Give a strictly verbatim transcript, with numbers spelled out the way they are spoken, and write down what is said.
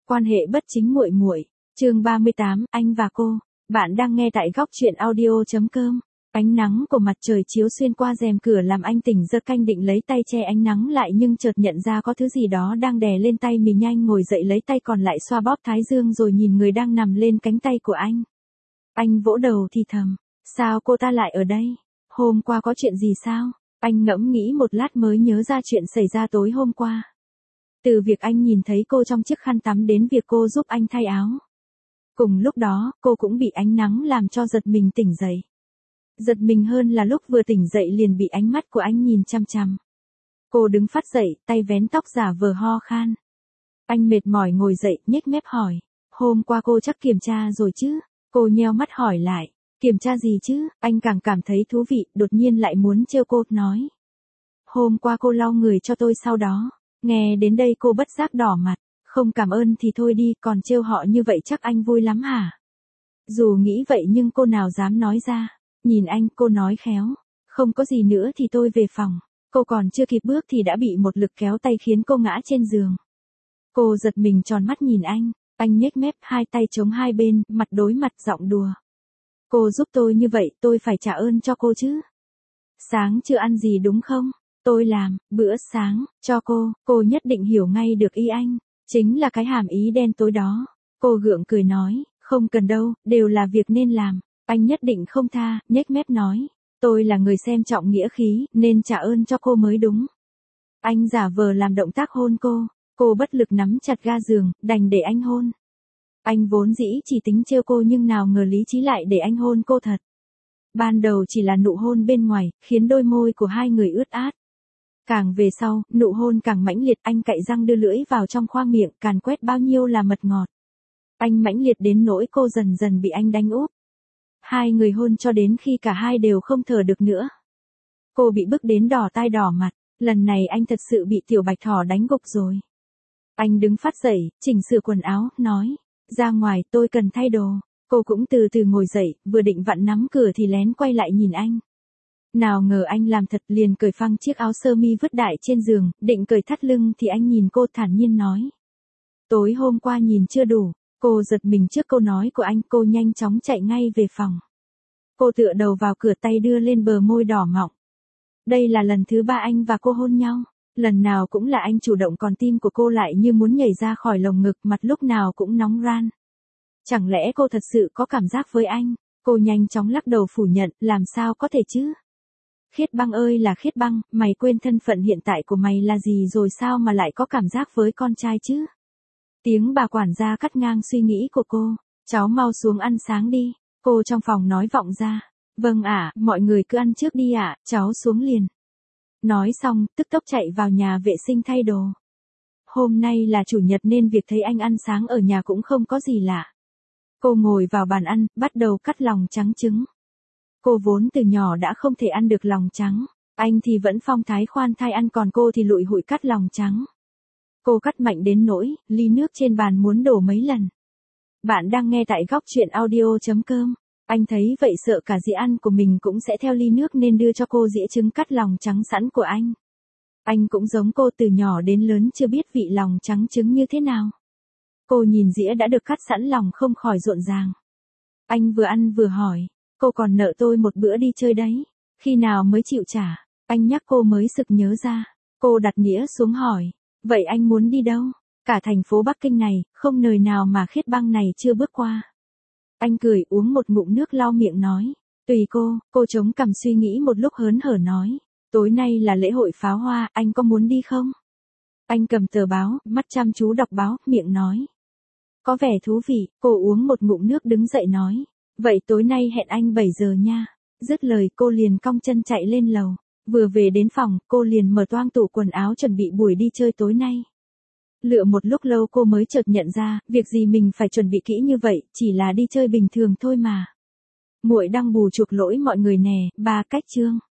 Quan hệ bất chính muội muội. Chương ba mươi tám, anh và cô. Bạn đang nghe tại góc truyện audio chấm com. Ánh nắng của mặt trời chiếu xuyên qua rèm cửa làm anh tỉnh giật, canh định lấy tay che ánh nắng lại nhưng chợt nhận ra có thứ gì đó đang đè lên tay mình. Nhanh ngồi dậy lấy tay còn lại xoa bóp thái dương rồi nhìn người đang nằm lên cánh tay của anh. Anh vỗ đầu thì thầm, sao cô ta lại ở đây? Hôm qua có chuyện gì sao? Anh ngẫm nghĩ một lát mới nhớ ra chuyện xảy ra tối hôm qua. Từ việc anh nhìn thấy cô trong chiếc khăn tắm đến việc cô giúp anh thay áo. Cùng lúc đó, cô cũng bị ánh nắng làm cho giật mình tỉnh dậy. Giật mình hơn là lúc vừa tỉnh dậy liền bị ánh mắt của anh nhìn chăm chăm. Cô đứng phắt dậy, tay vén tóc giả vờ ho khan. Anh mệt mỏi ngồi dậy, nhếch mép hỏi, hôm qua cô chắc kiểm tra rồi chứ? Cô nheo mắt hỏi lại, kiểm tra gì chứ? Anh càng cảm thấy thú vị, đột nhiên lại muốn trêu cô, nói. Hôm qua cô lau người cho tôi sau đó. Nghe đến đây cô bất giác đỏ mặt, không cảm ơn thì thôi đi, còn trêu họ như vậy chắc anh vui lắm hả? Dù nghĩ vậy nhưng cô nào dám nói ra. Nhìn anh, cô nói khéo, không có gì nữa thì tôi về phòng. Cô còn chưa kịp bước thì đã bị một lực kéo tay khiến cô ngã trên giường. Cô giật mình tròn mắt nhìn anh, anh nhếch mép, hai tay chống hai bên, mặt đối mặt giọng đùa. Cô giúp tôi như vậy, tôi phải trả ơn cho cô chứ. Sáng chưa ăn gì đúng không? Tôi làm bữa sáng cho cô, cô nhất định hiểu ngay được ý anh, chính là cái hàm ý đen tối đó. Cô gượng cười nói, không cần đâu, đều là việc nên làm. Anh nhất định không tha, nhếch mép nói, tôi là người xem trọng nghĩa khí, nên trả ơn cho cô mới đúng. Anh giả vờ làm động tác hôn cô, cô bất lực nắm chặt ga giường, đành để anh hôn. Anh vốn dĩ chỉ tính trêu cô nhưng nào ngờ lý trí lại để anh hôn cô thật. Ban đầu chỉ là nụ hôn bên ngoài, khiến đôi môi của hai người ướt át. Càng về sau, nụ hôn càng mãnh liệt, anh cạy răng đưa lưỡi vào trong khoang miệng, càn quét bao nhiêu là mật ngọt. Anh mãnh liệt đến nỗi cô dần dần bị anh đánh úp. Hai người hôn cho đến khi cả hai đều không thở được nữa. Cô bị bức đến đỏ tai đỏ mặt, lần này anh thật sự bị tiểu bạch thỏ đánh gục rồi. Anh đứng phắt dậy, chỉnh sửa quần áo, nói, ra ngoài tôi cần thay đồ. Cô cũng từ từ ngồi dậy, vừa định vặn nắm cửa thì lén quay lại nhìn anh. Nào ngờ anh làm thật, liền cởi phăng chiếc áo sơ mi vứt đại trên giường, định cởi thắt lưng thì anh nhìn cô thản nhiên nói. Tối hôm qua nhìn chưa đủ. Cô giật mình trước câu nói của anh, cô nhanh chóng chạy ngay về phòng. Cô tựa đầu vào cửa, tay đưa lên bờ môi đỏ mọng. Đây là lần thứ ba anh và cô hôn nhau. Lần nào cũng là anh chủ động còn tim của cô lại như muốn nhảy ra khỏi lồng ngực, mặt lúc nào cũng nóng ran. Chẳng lẽ cô thật sự có cảm giác với anh? Cô nhanh chóng lắc đầu phủ nhận, làm sao có thể chứ? Khiết Băng ơi là Khiết Băng, mày quên thân phận hiện tại của mày là gì rồi sao mà lại có cảm giác với con trai chứ? Tiếng bà quản gia cắt ngang suy nghĩ của cô, cháu mau xuống ăn sáng đi. Cô trong phòng nói vọng ra, vâng ạ, mọi người cứ ăn trước đi ạ, cháu xuống liền. Nói xong, tức tốc chạy vào nhà vệ sinh thay đồ. Hôm nay là chủ nhật nên việc thấy anh ăn sáng ở nhà cũng không có gì lạ. Cô ngồi vào bàn ăn, bắt đầu cắt lòng trắng trứng. Cô vốn từ nhỏ đã không thể ăn được lòng trắng, anh thì vẫn phong thái khoan thai ăn, còn cô thì lụi hụi cắt lòng trắng. Cô cắt mạnh đến nỗi, ly nước trên bàn muốn đổ mấy lần. Bạn đang nghe tại góc truyện audio chấm com. Anh thấy vậy sợ cả dĩa ăn của mình cũng sẽ theo ly nước nên đưa cho cô dĩa trứng cắt lòng trắng sẵn của anh. Anh cũng giống cô, từ nhỏ đến lớn chưa biết vị lòng trắng trứng như thế nào. Cô nhìn dĩa đã được cắt sẵn, lòng không khỏi rộn ràng. Anh vừa ăn vừa hỏi, cô còn nợ tôi một bữa đi chơi đấy, khi nào mới chịu trả? Anh nhắc cô mới sực nhớ ra. Cô đặt đĩa xuống hỏi, vậy anh muốn đi đâu? Cả thành phố Bắc Kinh này, không nơi nào mà Khiết Băng này chưa bước qua. Anh cười uống một ngụm nước lau miệng nói, tùy cô. Cô chống cằm suy nghĩ một lúc hớn hở nói, tối nay là lễ hội pháo hoa, anh có muốn đi không? Anh cầm tờ báo, mắt chăm chú đọc báo, miệng nói, có vẻ thú vị. Cô uống một ngụm nước đứng dậy nói, vậy tối nay hẹn anh bảy giờ nha. Dứt lời cô liền cong chân chạy lên lầu. Vừa về đến phòng, cô liền mở toang tủ quần áo chuẩn bị buổi đi chơi tối nay. Lựa một lúc lâu cô mới chợt nhận ra, việc gì mình phải chuẩn bị kỹ như vậy, chỉ là đi chơi bình thường thôi mà. Muội đang bù chuộc lỗi mọi người nè, ba cách chương.